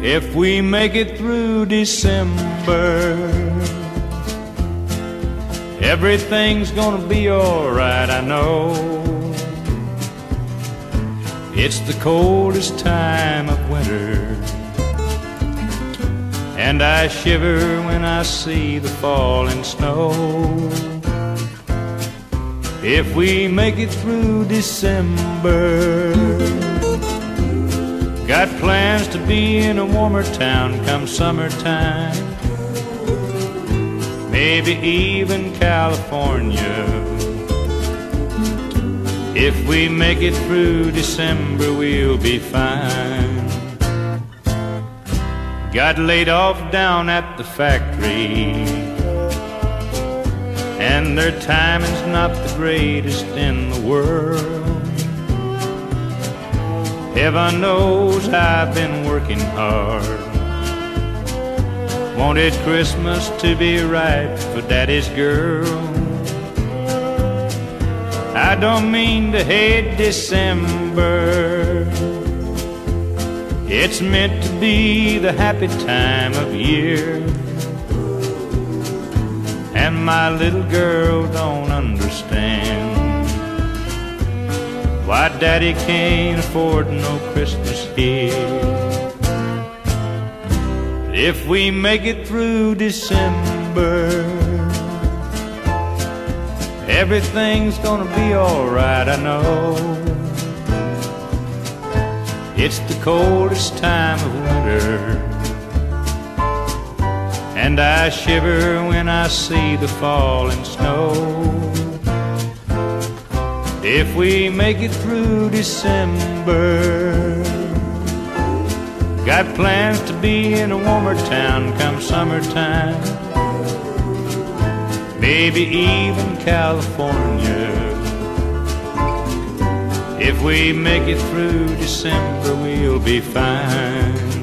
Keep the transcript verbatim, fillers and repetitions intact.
if we make it through December, everything's gonna be alright, I know. It's the coldest time of winter, and I shiver when I see the falling snow. If we make it through December, got plans to be in a warmer town come summertime, maybe even California. If we make it through December, we'll be fine. Got laid off down at the factory, and their timing's not the greatest in the world. Heaven knows I've been working hard, wanted Christmas to be right for Daddy's girl. I don't mean to hate December, it's meant to be the happy time of year. And my little girl don't understand why Daddy can't afford no Christmas here. If we make it through December, everything's gonna be alright, I know. It's the coldest time of winter, and I shiver when I see the falling snow. If we make it through December, got plans to be in a warmer town come summertime, maybe even California. If we make it through December, we'll be fine.